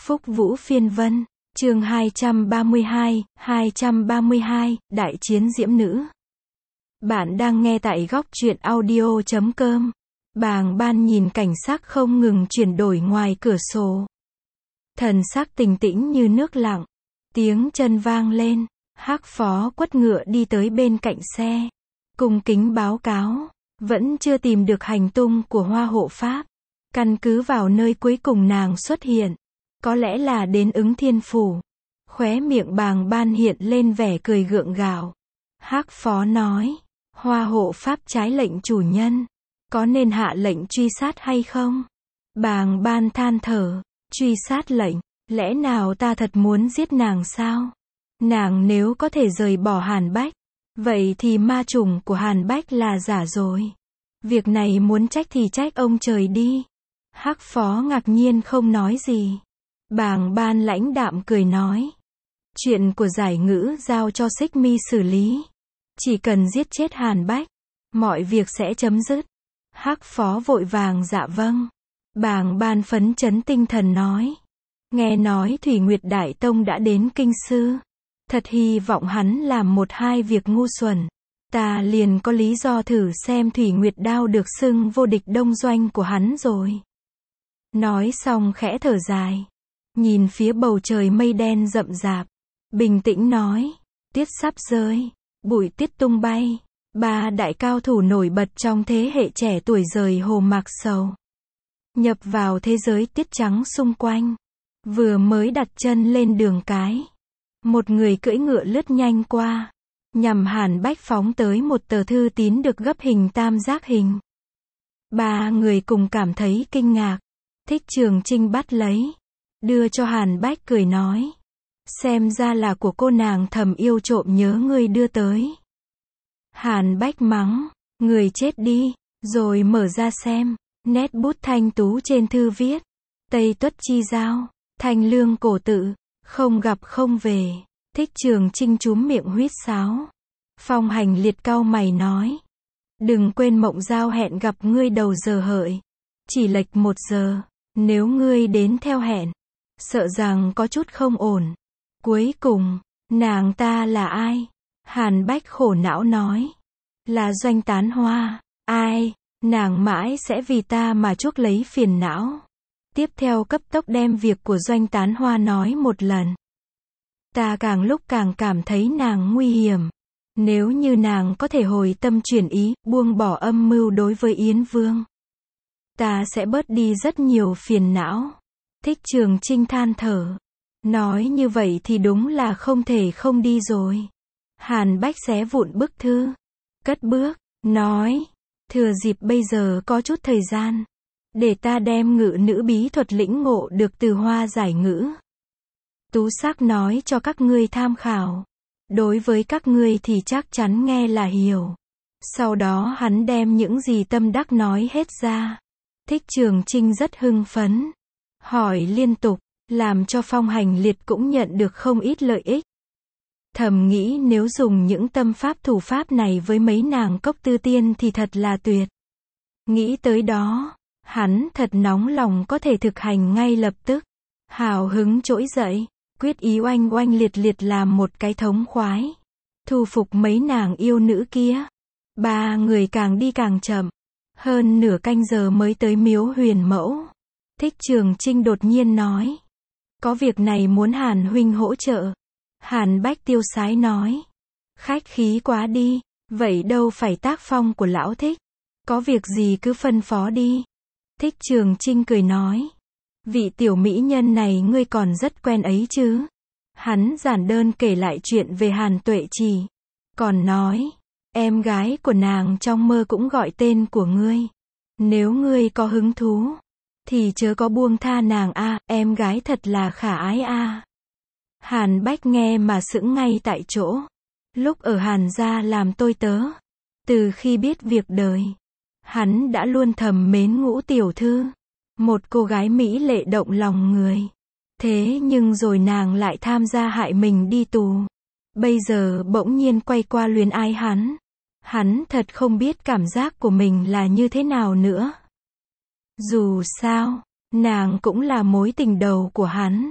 Phúc Vũ Phiên Vân, chương 232, Đại chiến diễm nữ. Bạn đang nghe tại góc truyện audio.com. Bàng Ban nhìn cảnh sắc không ngừng chuyển đổi ngoài cửa sổ. Thần sắc bình tĩnh như nước lặng. Tiếng chân vang lên, Hắc Phó quất ngựa đi tới bên cạnh xe. Cung kính báo cáo, vẫn chưa tìm được hành tung của Hoa Hộ Pháp. Căn cứ vào nơi cuối cùng nàng xuất hiện, có lẽ là đến Ứng Thiên Phủ. Khóe miệng Bàng Ban hiện lên vẻ cười gượng gạo. Hắc Phó nói, Hoa Hộ Pháp trái lệnh chủ nhân, có nên hạ lệnh truy sát hay không? Bàng Ban than thở, truy sát lệnh, lẽ nào ta thật muốn giết nàng sao? Nàng nếu có thể rời bỏ Hàn Bách, vậy thì ma chủng của Hàn Bách là giả rồi. Việc này muốn trách thì trách ông trời đi. Hắc Phó ngạc nhiên không nói gì. Bàng Ban lãnh đạm cười nói, chuyện của Giải Ngữ giao cho Xích Mi xử lý. Chỉ cần giết chết Hàn Bách, mọi việc sẽ chấm dứt. Hắc Phó vội vàng dạ vâng. Bàng Ban phấn chấn tinh thần nói, nghe nói Thủy Nguyệt Đại Tông đã đến Kinh Sư. Thật hy vọng hắn làm một hai việc ngu xuẩn. Ta liền có lý do thử xem Thủy Nguyệt Đao được xưng vô địch đông doanh của hắn rồi. Nói xong khẽ thở dài, nhìn phía bầu trời mây đen rậm rạp, bình tĩnh nói, tiết sắp rơi, bụi tiết tung bay. Ba đại cao thủ nổi bật trong thế hệ trẻ tuổi rời Hồ Mạc Sầu, nhập vào thế giới tiết trắng xung quanh. Vừa mới đặt chân lên đường cái, một người cưỡi ngựa lướt nhanh qua, nhằm Hàn Bách phóng tới một tờ thư tín được gấp hình tam giác hình. Ba người cùng cảm thấy kinh ngạc. Thích Trường Trinh bắt lấy, đưa cho Hàn Bách cười nói, xem ra là của cô nàng thầm yêu trộm nhớ ngươi đưa tới. Hàn Bách mắng, người chết đi, rồi mở ra xem, nét bút thanh tú trên thư viết, Tây Tuất Chi Giao, Thanh Lương Cổ Tự, không gặp không về. Thích Trường Trinh chúm miệng huýt sáo. Phong Hành Liệt cau mày nói, đừng quên Mộng Giao hẹn gặp ngươi đầu giờ hợi, chỉ lệch 1 giờ, nếu ngươi đến theo hẹn, sợ rằng có chút không ổn. Cuối cùng, nàng ta là ai? Hàn Bách khổ não nói, là Doanh Tán Hoa. Ai? Nàng mãi sẽ vì ta mà chuốc lấy phiền não. Tiếp theo cấp tốc đem việc của Doanh Tán Hoa nói một lần. Ta càng lúc càng cảm thấy nàng nguy hiểm. Nếu như nàng có thể hồi tâm chuyển ý, buông bỏ âm mưu đối với Yến Vương, ta sẽ bớt đi rất nhiều phiền não. Thích Trường Trinh than thở, nói như vậy thì đúng là không thể không đi rồi. Hàn Bách xé vụn bức thư, cất bước, nói, thừa dịp bây giờ có chút thời gian, để ta đem ngự nữ bí thuật lĩnh ngộ được từ Hoa Giải Ngữ. Tú sắc nói cho các ngươi tham khảo. Đối với các ngươi thì chắc chắn nghe là hiểu. Sau đó hắn đem những gì tâm đắc nói hết ra. Thích Trường Trinh rất hưng phấn, hỏi liên tục, làm cho Phong Hành Liệt cũng nhận được không ít lợi ích. Thầm nghĩ nếu dùng những tâm pháp thủ pháp này với mấy nàng Cốc Tư Tiên thì thật là tuyệt. Nghĩ tới đó, hắn thật nóng lòng có thể thực hành ngay lập tức. Hào hứng trỗi dậy, quyết ý oanh oanh liệt liệt làm một cái thống khoái, thu phục mấy nàng yêu nữ kia. Ba người càng đi càng chậm, hơn nửa canh giờ mới tới miếu Huyền Mẫu. Thích Trường Trinh đột nhiên nói, có việc này muốn Hàn huynh hỗ trợ. Hàn Bách tiêu sái nói, khách khí quá đi, vậy đâu phải tác phong của lão Thích, có việc gì cứ phân phó đi. Thích Trường Trinh cười nói, vị tiểu mỹ nhân này ngươi còn rất quen ấy chứ. Hắn giản đơn kể lại chuyện về Hàn Tuệ Trì, còn nói, em gái của nàng trong mơ cũng gọi tên của ngươi. Nếu ngươi có hứng thú, thì chớ có buông tha nàng a, em gái thật là khả ái a. Hàn Bách nghe mà sững ngay tại chỗ. Lúc ở Hàn gia làm tôi tớ, từ khi biết việc đời, hắn đã luôn thầm mến Ngũ tiểu thư, một cô gái mỹ lệ động lòng người. Thế nhưng rồi nàng lại tham gia hại mình đi tù. Bây giờ bỗng nhiên quay qua luyến ái hắn. Hắn thật không biết cảm giác của mình là như thế nào nữa. Dù sao, nàng cũng là mối tình đầu của hắn.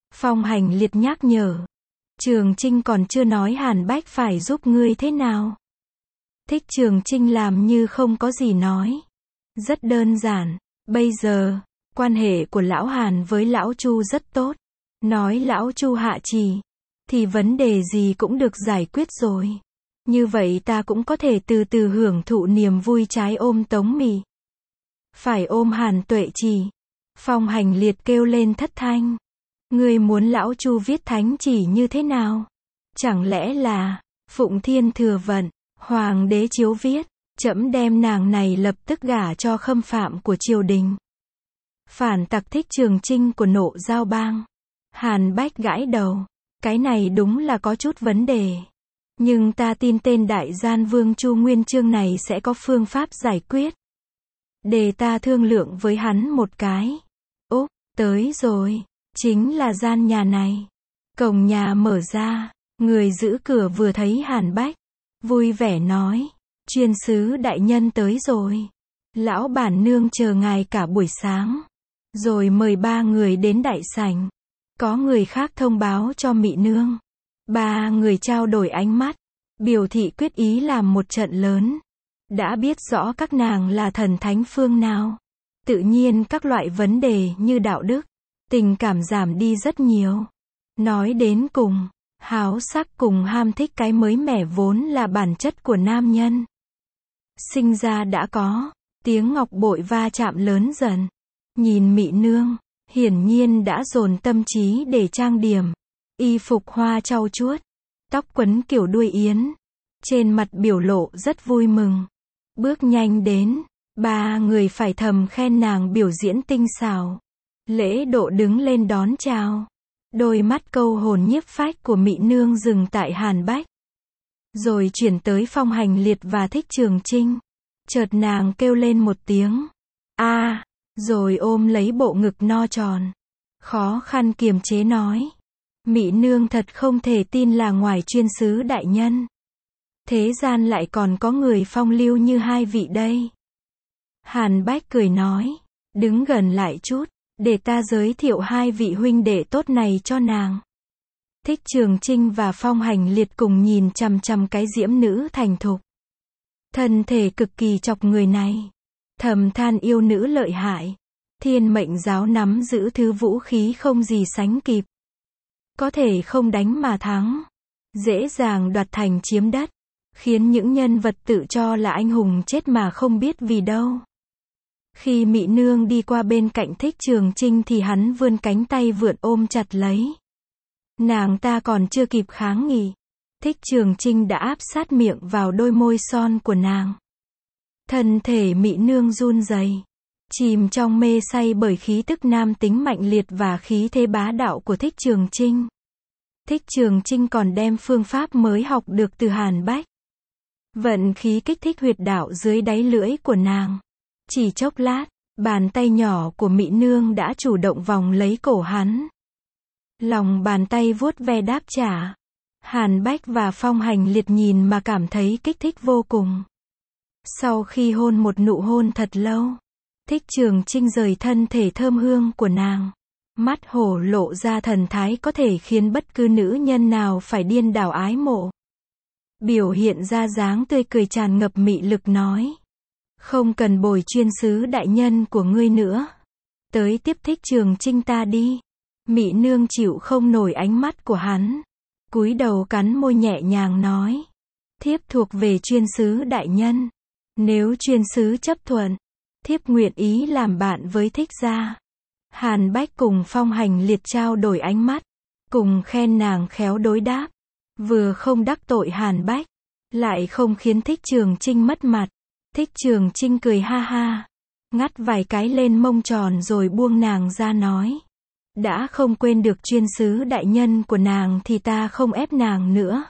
Phong Hành Liệt nhắc nhở. Trường Chinh còn chưa nói Hàn Bách phải giúp ngươi thế nào. Thích Trường Chinh làm như không có gì nói. Rất đơn giản, bây giờ, quan hệ của lão Hàn với lão Chu rất tốt. Nói lão Chu hạ trì, thì vấn đề gì cũng được giải quyết rồi. Như vậy ta cũng có thể từ từ hưởng thụ niềm vui trái ôm Tống Mị. Phải ôm Hàn Tuệ Trì. Phong Hành Liệt kêu lên thất thanh. Ngươi muốn lão Chu viết thánh chỉ như thế nào? Chẳng lẽ là Phụng Thiên Thừa Vận, Hoàng đế chiếu viết, trẫm đem nàng này lập tức gả cho khâm phạm của triều đình. Phản tặc Thích Trường Chinh của Nộ Giao Bang. Hàn Bách gãi đầu. Cái này đúng là có chút vấn đề. Nhưng ta tin tên đại gian vương Chu Nguyên Chương này sẽ có phương pháp giải quyết. Để ta thương lượng với hắn một cái. Úp, tới rồi. Chính là gian nhà này. Cổng nhà mở ra. Người giữ cửa vừa thấy Hàn Bách. Vui vẻ nói. Chuyên sứ đại nhân tới rồi. Lão bản nương chờ ngài cả buổi sáng. Rồi mời 3 người đến đại sảnh. Có người khác thông báo cho Mị nương. 3 người trao đổi ánh mắt. Biểu thị quyết ý làm một trận lớn. Đã biết rõ các nàng là thần thánh phương nào. Tự nhiên các loại vấn đề như đạo đức, tình cảm giảm đi rất nhiều. Nói đến cùng, háo sắc cùng ham thích cái mới mẻ vốn là bản chất của nam nhân. Sinh ra đã có, tiếng ngọc bội va chạm lớn dần. Nhìn Mị nương, hiển nhiên đã dồn tâm trí để trang điểm. Y phục hoa trau chuốt, tóc quấn kiểu đuôi yến. Trên mặt biểu lộ rất vui mừng. Bước nhanh đến, 3 người phải thầm khen nàng biểu diễn tinh xảo. Lễ độ đứng lên đón chào. Đôi mắt câu hồn nhiếp phách của Mị nương dừng tại Hàn Bách. Rồi chuyển tới Phong Hành Liệt và Thích Trường Chinh. Chợt nàng kêu lên một tiếng. A, rồi ôm lấy bộ ngực no tròn. Khó khăn kiềm chế nói. Mị nương thật không thể tin là ngoài chuyên sứ đại nhân. Thế gian lại còn có người phong lưu như 2 vị đây. Hàn Bách cười nói. Đứng gần lại chút, để ta giới thiệu 2 vị huynh đệ tốt này cho nàng. Thích Trường Chinh và Phong Hành Liệt cùng nhìn chằm chằm cái diễm nữ thành thục. Thân thể cực kỳ chọc người này. Thầm than yêu nữ lợi hại. Thiên mệnh giáo nắm giữ thứ vũ khí không gì sánh kịp. Có thể không đánh mà thắng. Dễ dàng đoạt thành chiếm đất. Khiến những nhân vật tự cho là anh hùng chết mà không biết vì đâu. Khi Mị nương đi qua bên cạnh Thích Trường Chinh thì hắn vươn cánh tay vượn ôm chặt lấy. Nàng ta còn chưa kịp kháng nghị. Thích Trường Chinh đã áp sát miệng vào đôi môi son của nàng. Thân thể Mị nương run rẩy, chìm trong mê say bởi khí tức nam tính mạnh liệt và khí thế bá đạo của Thích Trường Chinh. Thích Trường Chinh còn đem phương pháp mới học được từ Hàn Bách. Vận khí kích thích huyệt đạo dưới đáy lưỡi của nàng. Chỉ chốc lát, bàn tay nhỏ của Mị nương đã chủ động vòng lấy cổ hắn. Lòng bàn tay vuốt ve đáp trả. Hàn Bách và Phong Hành Liệt nhìn mà cảm thấy kích thích vô cùng. Sau khi hôn một nụ hôn thật lâu, Thích Trường Chinh rời thân thể thơm hương của nàng. Mắt hổ lộ ra thần thái có thể khiến bất cứ nữ nhân nào phải điên đảo ái mộ. Biểu hiện ra dáng tươi cười tràn ngập mị lực nói. Không cần bồi chuyên sứ đại nhân của ngươi nữa. Tới tiếp Thích Trường Chinh ta đi. Mị nương chịu không nổi ánh mắt của hắn. Cúi đầu cắn môi nhẹ nhàng nói. Thiếp thuộc về chuyên sứ đại nhân. Nếu chuyên sứ chấp thuận, thiếp nguyện ý làm bạn với Thích gia. Hàn Bách cùng Phong Hành Liệt trao đổi ánh mắt. Cùng khen nàng khéo đối đáp. Vừa không đắc tội Hàn Bách, lại không khiến Thích Trường Chinh mất mặt. Thích Trường Chinh cười ha ha. Ngắt vài cái lên mông tròn rồi buông nàng ra nói. Đã không quên được chuyên sứ đại nhân của nàng thì ta không ép nàng nữa.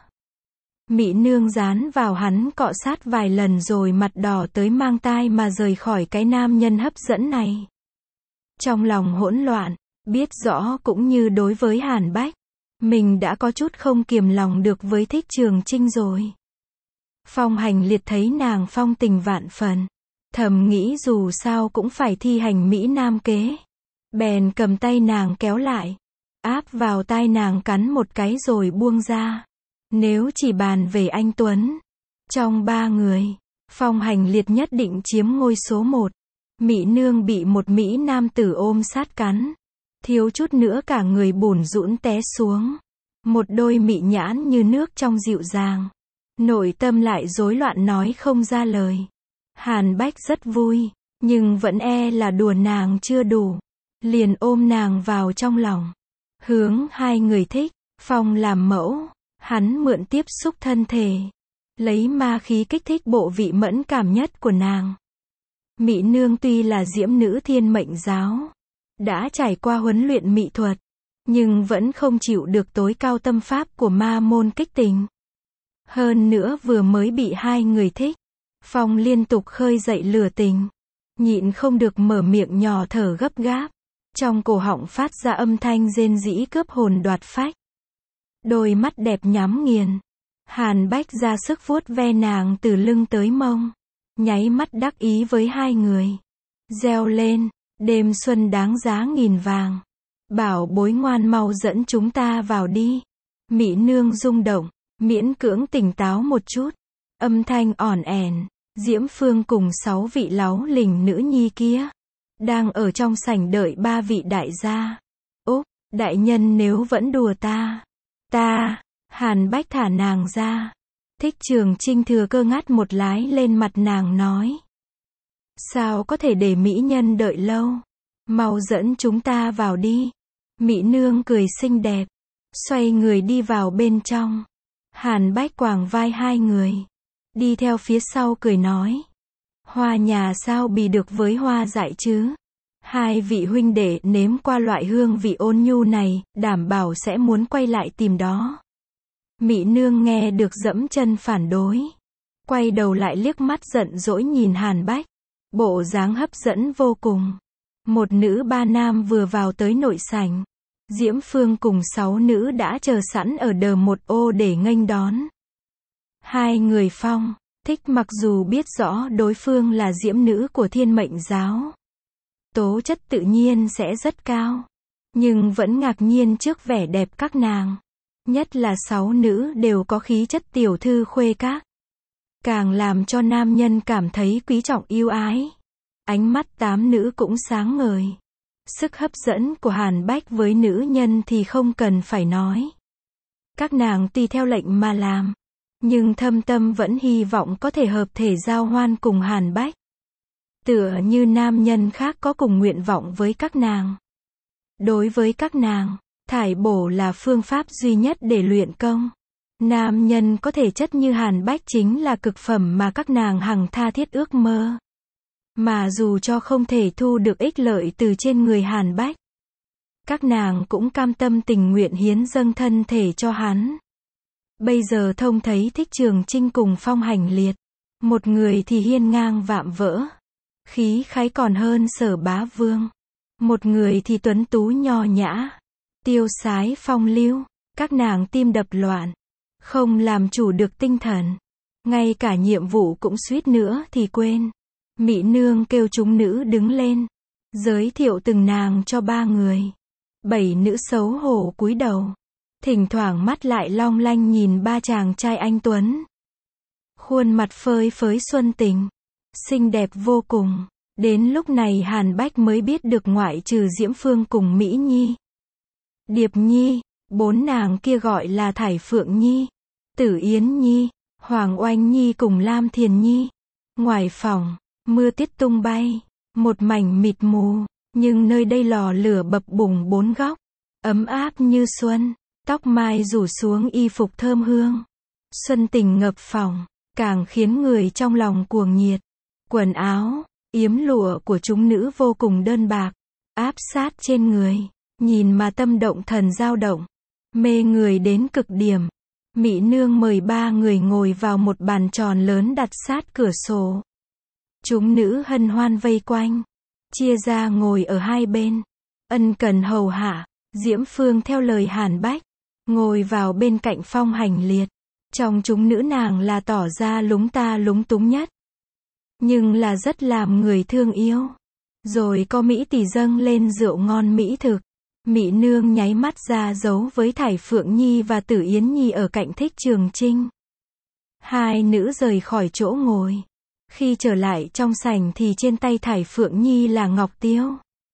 Mị nương dán vào hắn cọ sát vài lần rồi mặt đỏ tới mang tai mà rời khỏi cái nam nhân hấp dẫn này. Trong lòng hỗn loạn, biết rõ cũng như đối với Hàn Bách, mình đã có chút không kiềm lòng được với Thích Trường Chinh rồi. Phong Hành Liệt thấy nàng phong tình vạn phần, thầm nghĩ dù sao cũng phải thi hành mỹ nam kế. Bèn cầm tay nàng kéo lại. áp vào tai nàng cắn một cái rồi buông ra. Nếu chỉ bàn về anh Tuấn, trong ba người, Phong Hành Liệt nhất định chiếm ngôi số 1. Mỹ Nương bị một Mỹ nam tử ôm sát cắn, thiếu chút nữa cả người bủn rũn té xuống. Một đôi mị nhãn như nước trong dịu dàng, nội tâm lại rối loạn nói không ra lời. Hàn Bách rất vui, nhưng vẫn e là đùa nàng chưa đủ, liền ôm nàng vào trong lòng. Hướng hai người thích, Phong làm mẫu, hắn mượn tiếp xúc thân thể, lấy ma khí kích thích bộ vị mẫn cảm nhất của nàng. Mỹ Nương tuy là diễm nữ Thiên Mệnh giáo, đã trải qua huấn luyện mỹ thuật, nhưng vẫn không chịu được tối cao tâm pháp của ma môn kích tình. Hơn nữa vừa mới bị hai người thích, Phong liên tục khơi dậy lửa tình, nhịn không được mở miệng nhỏ thở gấp gáp, trong cổ họng phát ra âm thanh rên rỉ cướp hồn đoạt phách. Đôi mắt đẹp nhắm nghiền, Hàn Bách ra sức vuốt ve nàng từ lưng tới mông, nháy mắt đắc ý với hai người, reo lên, đêm xuân đáng giá nghìn vàng, bảo bối ngoan mau dẫn chúng ta vào đi. Mỹ Nương rung động, miễn cưỡng tỉnh táo một chút, âm thanh ỏn ẻn. Diễm Phương cùng 6 vị láu lình nữ nhi kia, đang ở trong sảnh đợi 3 vị đại gia. Úp, đại nhân nếu vẫn đùa ta, Hàn Bách thả nàng ra. Thích Trường Trinh thừa cơ ngắt một lái lên mặt nàng nói. Sao có thể để mỹ nhân đợi lâu, mau dẫn chúng ta vào đi. Mỹ Nương cười xinh đẹp, xoay người đi vào bên trong. Hàn Bách quàng vai hai người, đi theo phía sau cười nói. Hoa nhà sao bì được với hoa dại chứ? Hai vị huynh đệ nếm qua loại hương vị ôn nhu này, đảm bảo sẽ muốn quay lại tìm đó. Mỹ Nương nghe được dẫm chân phản đối, quay đầu lại liếc mắt giận dỗi nhìn Hàn Bách, bộ dáng hấp dẫn vô cùng. Một nữ ba nam vừa vào tới nội sảnh, Diễm Phương cùng 6 nữ đã chờ sẵn ở đờ một ô để nghênh đón. Hai người Phong, Thích mặc dù biết rõ đối phương là diễm nữ của Thiên Mệnh giáo, tố chất tự nhiên sẽ rất cao, nhưng vẫn ngạc nhiên trước vẻ đẹp các nàng. Nhất là 6 nữ đều có khí chất tiểu thư khuê các, càng làm cho nam nhân cảm thấy quý trọng yêu ái. Ánh mắt 8 nữ cũng sáng ngời. Sức hấp dẫn của Hàn Bách với nữ nhân thì không cần phải nói. Các nàng tùy theo lệnh mà làm, nhưng thâm tâm vẫn hy vọng có thể hợp thể giao hoan cùng Hàn Bách. Tựa như nam nhân khác có cùng nguyện vọng với các nàng. Đối với các nàng, thải bổ là phương pháp duy nhất để luyện công. Nam nhân có thể chất như Hàn Bách chính là cực phẩm mà các nàng hằng tha thiết ước mơ. Mà dù cho không thể thu được ích lợi từ trên người Hàn Bách, các nàng cũng cam tâm tình nguyện hiến dâng thân thể cho hắn. Bây giờ thông thấy Thích Trường Trinh cùng Phong Hành Liệt, một người thì hiên ngang vạm vỡ, khí khái còn hơn Sở Bá Vương, một người thì tuấn tú nho nhã, tiêu sái phong lưu, các nàng tim đập loạn, không làm chủ được tinh thần, ngay cả nhiệm vụ cũng suýt nữa thì quên. Mỹ Nương kêu chúng nữ đứng lên, giới thiệu từng nàng cho 3 người. 7 nữ xấu hổ cúi đầu, thỉnh thoảng mắt lại long lanh nhìn 3 chàng trai anh tuấn. Khuôn mặt phơi phới xuân tình, xinh đẹp vô cùng. Đến lúc này Hàn Bách mới biết được ngoại trừ Diễm Phương cùng Mỹ Nhi, Điệp Nhi, 4 nàng kia gọi là Thải Phượng Nhi, Tử Yến Nhi, Hoàng Oanh Nhi cùng Lam Thiền Nhi. Ngoài phòng, mưa tiết tung bay, một mảnh mịt mù, nhưng nơi đây lò lửa bập bùng 4 góc, ấm áp như xuân, tóc mai rủ xuống y phục thơm hương. Xuân tình ngập phòng, càng khiến người trong lòng cuồng nhiệt. Quần áo, yếm lụa của chúng nữ vô cùng đơn bạc, áp sát trên người, nhìn mà tâm động thần dao động, mê người đến cực điểm. Mỹ Nương mời 3 người ngồi vào một bàn tròn lớn đặt sát cửa sổ. Chúng nữ hân hoan vây quanh, chia ra ngồi ở hai bên, ân cần hầu hạ. Diễm Phương theo lời Hàn Bách, ngồi vào bên cạnh Phong Hành Liệt. Trong chúng nữ nàng là tỏ ra lúng ta lúng túng nhất, nhưng là rất làm người thương yêu. Rồi có Mỹ tỷ dâng lên rượu ngon mỹ thực, Mị nương nháy mắt ra dấu với Thải Phượng Nhi và Tử Yến Nhi ở cạnh Thích Trường Chinh. Hai nữ rời khỏi chỗ ngồi. Khi trở lại trong sảnh thì trên tay Thải Phượng Nhi là ngọc tiêu.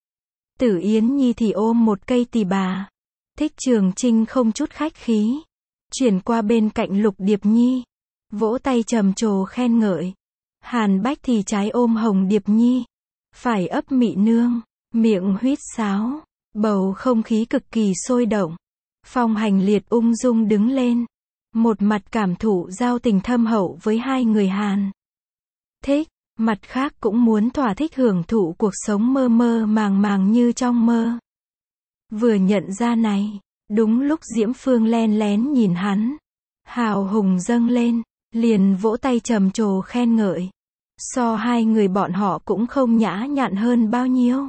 Tử Yến Nhi thì ôm một cây tỳ bà. Thích Trường Chinh không chút khách khí. Chuyển qua bên cạnh Lục Điệp Nhi. Vỗ tay trầm trồ khen ngợi. Hàn Bách thì trái ôm Hồng Điệp Nhi. Phải ấp Mị nương. Miệng huýt sáo. Bầu không khí cực kỳ sôi động. Phong Hành Liệt ung dung đứng lên. Một mặt cảm thụ giao tình thâm hậu với hai người Hàn Thích. Mặt khác cũng muốn thỏa thích hưởng thụ cuộc sống mơ mơ màng màng như trong mơ. Vừa nhận ra này, đúng lúc Diễm Phương len lén nhìn hắn. Hào hùng dâng lên, liền vỗ tay trầm trồ khen ngợi. So hai người bọn họ cũng không nhã nhặn hơn bao nhiêu.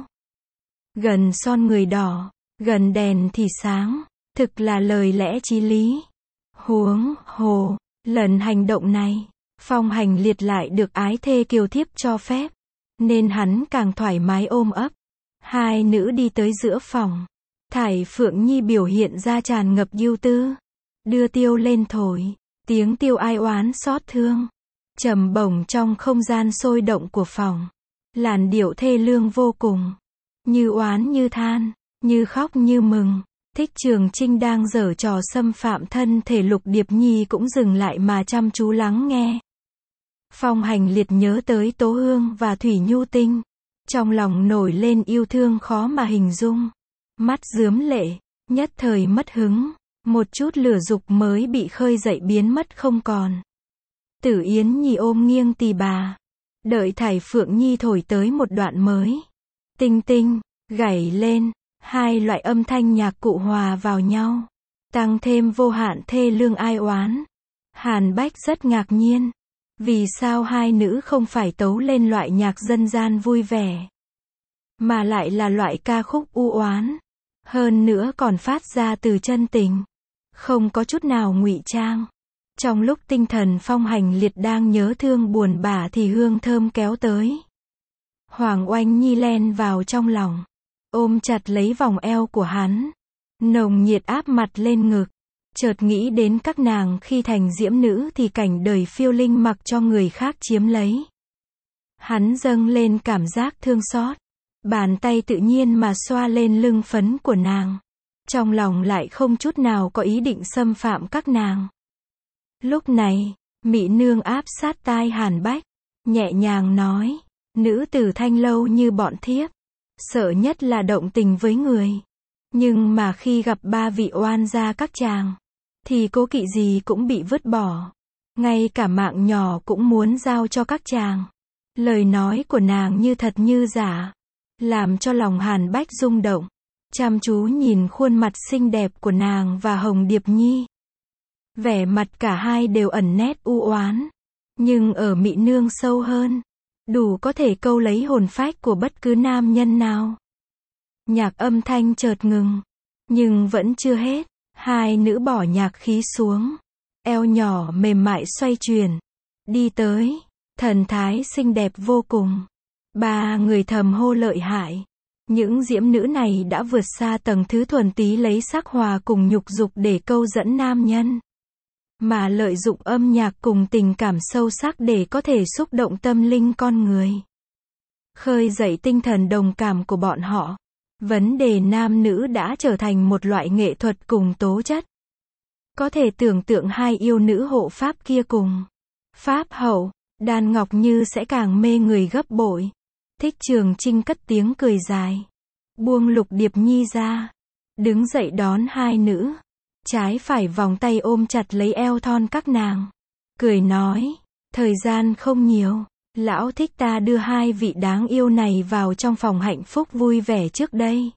Gần son người đỏ, gần đèn thì sáng, thực là lời lẽ chí lý. Huống hồ, lần hành động này, Phong Hành Liệt lại được ái thê kiều thiếp cho phép, nên hắn càng thoải mái ôm ấp. Hai nữ đi tới giữa phòng. Thải Phượng Nhi biểu hiện ra tràn ngập ưu tư. Đưa tiêu lên thổi, tiếng tiêu ai oán xót thương. Trầm bổng trong không gian sôi động của phòng. Làn điệu thê lương vô cùng. Như oán như than, như khóc như mừng. Thích Trường Chinh đang giở trò xâm phạm thân thể Lục Điệp Nhi cũng dừng lại mà chăm chú lắng nghe. Phong Hành Liệt nhớ tới Tố Hương và Thủy Nhu Tinh. Trong lòng nổi lên yêu thương khó mà hình dung. Mắt rướm lệ, nhất thời mất hứng. Một chút lửa dục mới bị khơi dậy biến mất không còn. Tử Yến Nhi ôm nghiêng tỳ bà. Đợi Thải Phượng Nhi thổi tới một đoạn mới. Tinh tinh, gảy lên. Hai loại âm thanh nhạc cụ hòa vào nhau. Tăng thêm vô hạn thê lương ai oán. Hàn Bách rất ngạc nhiên. Vì sao hai nữ không phải tấu lên loại nhạc dân gian vui vẻ, mà lại là loại ca khúc u oán. Hơn nữa còn phát ra từ chân tình. Không có chút nào ngụy trang. Trong lúc tinh thần Phong Hành Liệt đang nhớ thương buồn bã thì hương thơm kéo tới. Hoàng Oanh Nhi len vào trong lòng. Ôm chặt lấy vòng eo của hắn. Nồng nhiệt áp mặt lên ngực. Chợt nghĩ đến các nàng khi thành diễm nữ thì cảnh đời phiêu linh mặc cho người khác chiếm lấy. Hắn dâng lên cảm giác thương xót. Bàn tay tự nhiên mà xoa lên lưng phấn của nàng. Trong lòng lại không chút nào có ý định xâm phạm các nàng. Lúc này, Mị nương áp sát tai Hàn Bách. Nhẹ nhàng nói. Nữ tử thanh lâu như bọn thiếp. Sợ nhất là động tình với người. Nhưng mà khi gặp ba vị oan gia các chàng, thì cố kỵ gì cũng bị vứt bỏ. Ngay cả mạng nhỏ cũng muốn giao cho các chàng. Lời nói của nàng như thật như giả. Làm cho lòng Hàn Bách rung động. Chăm chú nhìn khuôn mặt xinh đẹp của nàng và Hồng Điệp Nhi. Vẻ mặt cả hai đều ẩn nét u oán. Nhưng ở Mị nương sâu hơn. Đủ có thể câu lấy hồn phách của bất cứ nam nhân nào. Nhạc âm thanh chợt ngừng. Nhưng vẫn chưa hết. Hai nữ bỏ nhạc khí xuống. Eo nhỏ mềm mại xoay chuyển. Đi tới. Thần thái xinh đẹp vô cùng. Ba người thầm hô lợi hại. Những diễm nữ này đã vượt xa tầng thứ thuần túy lấy sắc hòa cùng nhục dục để câu dẫn nam nhân. Mà lợi dụng âm nhạc cùng tình cảm sâu sắc để có thể xúc động tâm linh con người. Khơi dậy tinh thần đồng cảm của bọn họ. Vấn đề nam nữ đã trở thành một loại nghệ thuật cùng tố chất. Có thể tưởng tượng hai yêu nữ hộ pháp kia cùng pháp hậu, đàn ngọc như sẽ càng mê người gấp bội. Thích Trường Chinh cất tiếng cười dài. Buông Lục Điệp Nhi ra. Đứng dậy đón hai nữ. Trái phải vòng tay ôm chặt lấy eo thon các nàng. Cười nói. Thời gian không nhiều. Lão thích ta đưa hai vị đáng yêu này vào trong phòng hạnh phúc vui vẻ trước đây.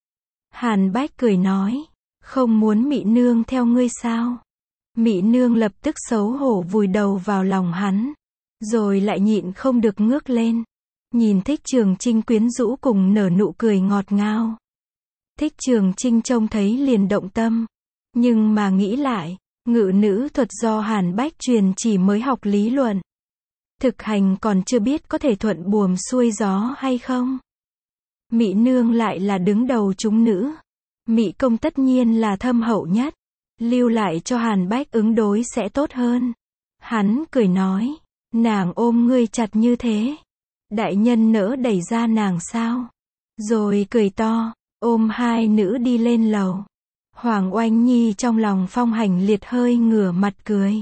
Hàn Bách cười nói. Không muốn Mị nương theo ngươi sao? Mị nương lập tức xấu hổ vùi đầu vào lòng hắn. Rồi lại nhịn không được ngước lên. Nhìn Thích Trường Chinh quyến rũ cùng nở nụ cười ngọt ngào. Thích Trường Chinh trông thấy liền động tâm. Nhưng mà nghĩ lại, ngự nữ thuật do Hàn Bách truyền chỉ mới học lý luận. Thực hành còn chưa biết có thể thuận buồm xuôi gió hay không. Mị nương lại là đứng đầu chúng nữ. Mị công tất nhiên là thâm hậu nhất. Lưu lại cho Hàn Bách ứng đối sẽ tốt hơn. Hắn cười nói. Nàng ôm ngươi chặt như thế. Đại nhân nỡ đẩy ra nàng sao? Rồi cười to, ôm hai nữ đi lên lầu. Hoàng Oanh Nhi trong lòng Phong Hành Liệt hơi ngửa mặt cười.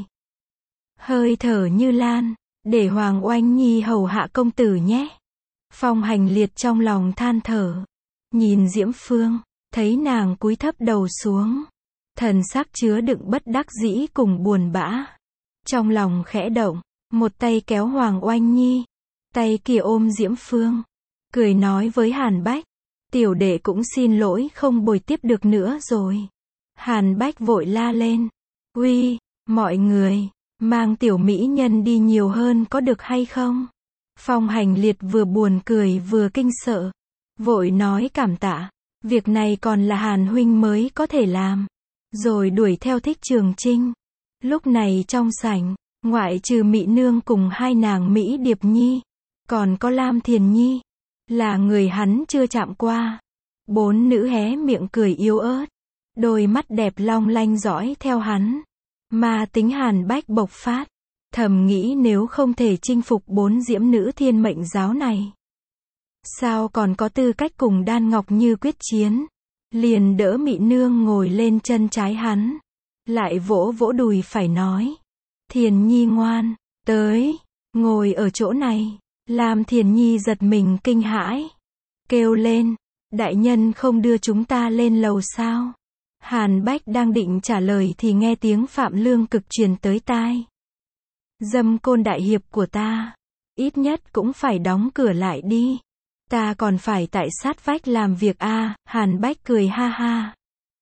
Hơi thở như lan, để Hoàng Oanh Nhi hầu hạ công tử nhé. Phong Hành Liệt trong lòng than thở. Nhìn Diễm Phương, thấy nàng cúi thấp đầu xuống. Thần sắc chứa đựng bất đắc dĩ cùng buồn bã. Trong lòng khẽ động, một tay kéo Hoàng Oanh Nhi, tay kia ôm Diễm Phương. Cười nói với Hàn Bách, tiểu đệ cũng xin lỗi không bồi tiếp được nữa rồi. Hàn Bách vội la lên, uy, mọi người, mang tiểu mỹ nhân đi nhiều hơn có được hay không? Phong Hành Liệt vừa buồn cười vừa kinh sợ, vội nói cảm tạ, việc này còn là Hàn huynh mới có thể làm. Rồi đuổi theo Thích Trường Trinh. Lúc này trong sảnh, ngoại trừ Mị Nương cùng hai nàng Mỹ Điệp Nhi, còn có Lam Thiền Nhi, là người hắn chưa chạm qua. Bốn nữ hé miệng cười yếu ớt, đôi mắt đẹp long lanh dõi theo hắn. Mà tính Hàn Bách bộc phát, thầm nghĩ nếu không thể chinh phục bốn diễm nữ thiên mệnh giáo này, sao còn có tư cách cùng Đan Ngọc Như quyết chiến. Liền đỡ Mị Nương ngồi lên chân trái hắn, lại vỗ vỗ đùi phải nói, Thiền Nhi ngoan, tới, ngồi ở chỗ này. Làm Thiền Nhi giật mình kinh hãi, kêu lên, đại nhân không đưa chúng ta lên lầu sao? Hàn Bách đang định trả lời thì nghe tiếng Phạm Lương Cực truyền tới tai. Dâm Côn đại hiệp của ta, ít nhất cũng phải đóng cửa lại đi. Ta còn phải tại sát vách làm việc a. Hàn Bách cười ha ha,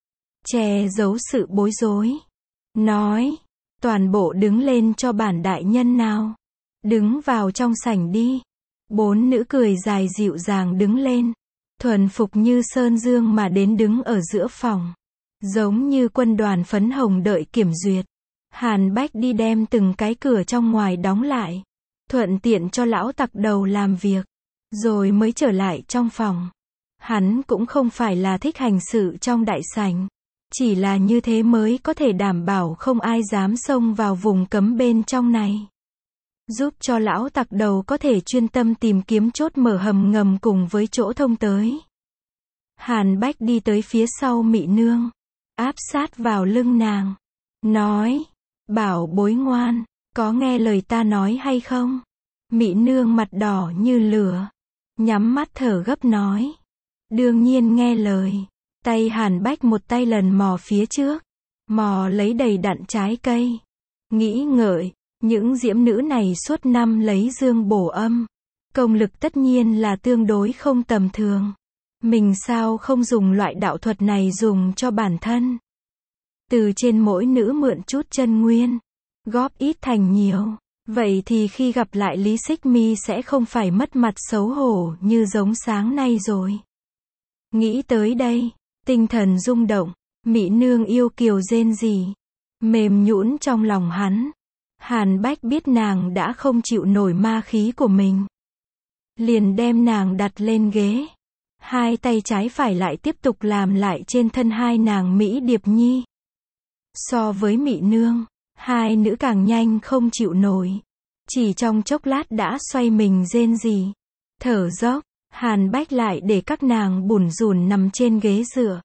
che giấu sự bối rối, nói, toàn bộ đứng lên cho bản đại nhân nào. Đứng vào trong sảnh đi. Bốn nữ cười dài dịu dàng đứng lên, thuần phục như sơn dương mà đến đứng ở giữa phòng, giống như quân đoàn phấn hồng đợi kiểm duyệt. Hàn Bách đi đem từng cái cửa trong ngoài đóng lại, thuận tiện cho lão tặc đầu làm việc, rồi mới trở lại trong phòng. Hắn cũng không phải là thích hành sự trong đại sảnh, chỉ là như thế mới có thể đảm bảo không ai dám xông vào vùng cấm bên trong này, giúp cho lão tặc đầu có thể chuyên tâm tìm kiếm chốt mở hầm ngầm cùng với chỗ thông tới. Hàn Bách đi tới phía sau Mị Nương, áp sát vào lưng nàng, nói, bảo bối ngoan, có nghe lời ta nói hay không? Mị Nương mặt đỏ như lửa, nhắm mắt thở gấp nói, đương nhiên nghe lời. Tay Hàn Bách một tay lần mò phía trước, mò lấy đầy đặn trái cây, nghĩ ngợi, những diễm nữ này suốt năm lấy dương bổ âm, công lực tất nhiên là tương đối không tầm thường. Mình sao không dùng loại đạo thuật này dùng cho bản thân? Từ trên mỗi nữ mượn chút chân nguyên, góp ít thành nhiều, vậy thì khi gặp lại Lý Xích Mi sẽ không phải mất mặt xấu hổ như giống sáng nay rồi. Nghĩ tới đây, tinh thần rung động, Mị Nương yêu kiều rên rỉ, mềm nhũn trong lòng hắn. Hàn Bách biết nàng đã không chịu nổi ma khí của mình, liền đem nàng đặt lên ghế, hai tay trái phải lại tiếp tục làm lại trên thân hai nàng Mỹ Điệp Nhi. So với Mị Nương, hai nữ càng nhanh không chịu nổi, chỉ trong chốc lát đã xoay mình rên rỉ, thở dốc. Hàn Bách lại để các nàng bủn rủn nằm trên ghế dựa,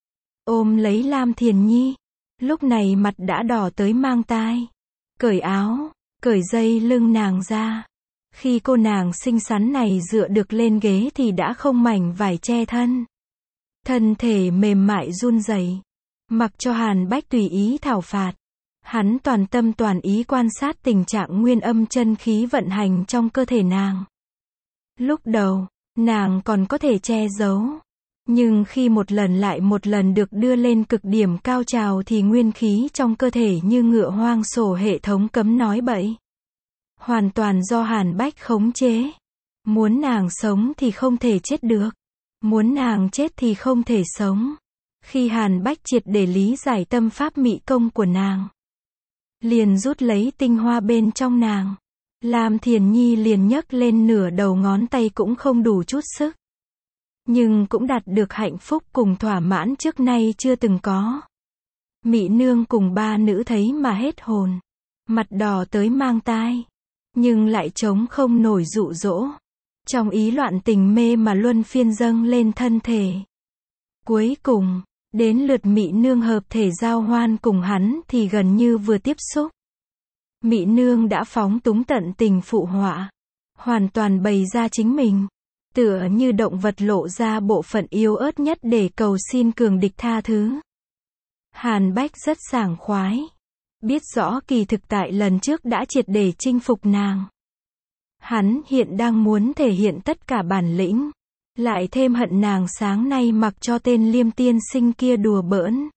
ôm lấy Lam Thiền Nhi, lúc này mặt đã đỏ tới mang tai, cởi áo, cởi dây lưng nàng ra. Khi cô nàng xinh xắn này dựa được lên ghế thì đã không mảnh vải che thân, thân thể mềm mại run rẩy, mặc cho Hàn Bách tùy ý thảo phạt. Hắn toàn tâm toàn ý quan sát tình trạng nguyên âm chân khí vận hành trong cơ thể nàng. Lúc đầu, nàng còn có thể che giấu, nhưng khi một lần lại một lần được đưa lên cực điểm cao trào thì nguyên khí trong cơ thể như ngựa hoang sổ hệ thống cấm nói bậy. Hoàn toàn do Hàn Bách khống chế. Muốn nàng sống thì không thể chết được, muốn nàng chết thì không thể sống. Khi Hàn Bách triệt để lý giải tâm pháp mị công của nàng, liền rút lấy tinh hoa bên trong nàng, Lam Thiền Nhi liền nhấc lên nửa đầu ngón tay cũng không đủ chút sức. nhưng cũng đạt được hạnh phúc cùng thỏa mãn trước nay chưa từng có. Mị nương cùng ba nữ thấy mà hết hồn, mặt đỏ tới mang tai, nhưng lại chống không nổi dụ dỗ. Trong ý loạn tình mê mà luân phiên dâng lên thân thể. Cuối cùng, đến lượt mị nương hợp thể giao hoan cùng hắn thì gần như vừa tiếp xúc. Mị nương đã phóng túng tận tình phụ họa, hoàn toàn bày ra chính mình, tựa như động vật lộ ra bộ phận yếu ớt nhất để cầu xin cường địch tha thứ. Hàn Bách rất sảng khoái, biết rõ kỳ thực tại lần trước đã triệt để chinh phục nàng. Hắn hiện đang muốn thể hiện tất cả bản lĩnh, lại thêm hận nàng sáng nay mặc cho tên Liêm tiên sinh kia đùa bỡn,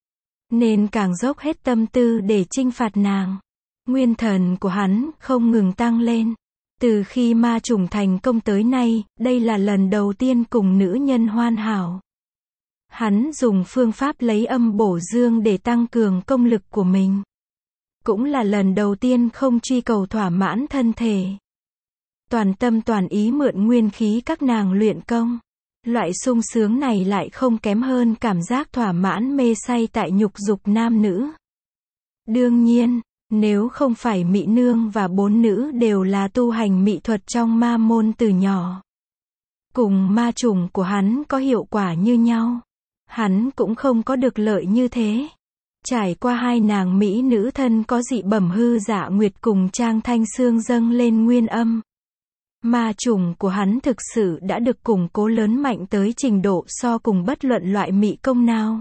nên càng dốc hết tâm tư để chinh phạt nàng. Nguyên thần của hắn không ngừng tăng lên. Từ khi ma chủng thành công tới nay, đây là lần đầu tiên cùng nữ nhân hoàn hảo. Hắn dùng phương pháp lấy âm bổ dương để tăng cường công lực của mình. Cũng là lần đầu tiên không truy cầu thỏa mãn thân thể. Toàn tâm toàn ý mượn nguyên khí các nàng luyện công. Loại sung sướng này lại không kém hơn cảm giác thỏa mãn mê say tại nhục dục nam nữ. Đương nhiên, nếu không phải Mị nương và bốn nữ đều là tu hành mị thuật trong ma môn từ nhỏ, cùng ma chủng của hắn có hiệu quả như nhau, hắn cũng không có được lợi như thế. Trải qua hai nàng mỹ nữ thân có dị bẩm hư dạ nguyệt cùng Trang Thanh Sương dâng lên nguyên âm, ma chủng của hắn thực sự đã được củng cố lớn mạnh tới trình độ so cùng bất luận loại mị công nào.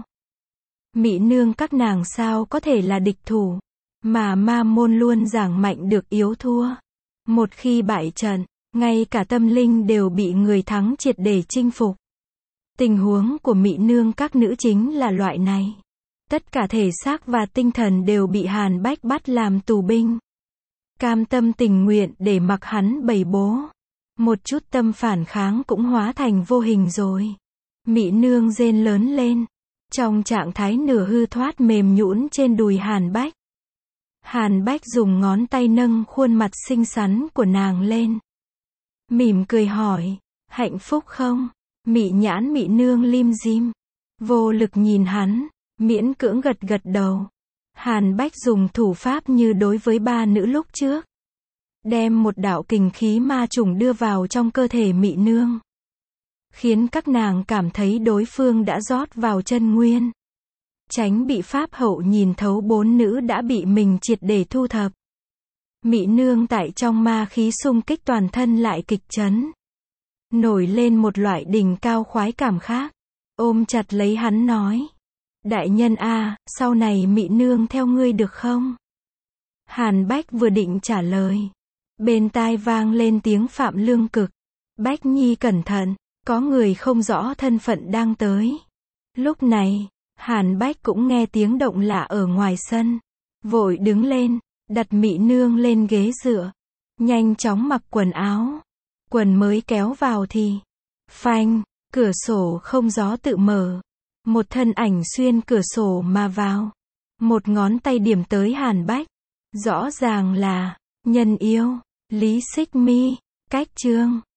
Mị nương các nàng sao có thể là địch thủ, mà ma môn luôn giảng mạnh được yếu thua. Một khi bại trận, ngay cả tâm linh đều bị người thắng triệt để chinh phục. Tình huống của Mị nương các nữ chính là loại này. Tất cả thể xác và tinh thần đều bị Hàn Bách bắt làm tù binh. Cam tâm tình nguyện để mặc hắn bày bố. Một chút tâm phản kháng cũng hóa thành vô hình rồi. Mị nương rên lớn lên, trong trạng thái nửa hư thoát mềm nhũn trên đùi Hàn Bách. Hàn Bách dùng ngón tay nâng khuôn mặt xinh xắn của nàng lên, mỉm cười hỏi, hạnh phúc không? Mị nhãn Mị nương lim dim, vô lực nhìn hắn, miễn cưỡng gật gật đầu. Hàn Bách dùng thủ pháp như đối với ba nữ lúc trước, đem một đạo kình khí ma chủng đưa vào trong cơ thể Mị nương, khiến các nàng cảm thấy đối phương đã rót vào chân nguyên. Tránh bị pháp hậu nhìn thấu, bốn nữ đã bị mình triệt để thu thập. Mị nương tại trong ma khí xung kích toàn thân lại kịch chấn, nổi lên một loại đỉnh cao khoái cảm khác, ôm chặt lấy hắn nói, đại nhân a, sau này Mị nương theo ngươi được không? Hàn Bách vừa định trả lời, bên tai vang lên tiếng Phạm Lương Cực, Bách Nhi cẩn thận, có người không rõ thân phận đang tới. Lúc này, Hàn Bách cũng nghe tiếng động lạ ở ngoài sân, vội đứng lên, đặt Mị nương lên ghế dựa, nhanh chóng mặc quần áo. Quần mới kéo vào thì, phanh, cửa sổ không gió tự mở, một thân ảnh xuyên cửa sổ mà vào, một ngón tay điểm tới Hàn Bách, rõ ràng là nhân yêu Lý Xích Mi. Cách chương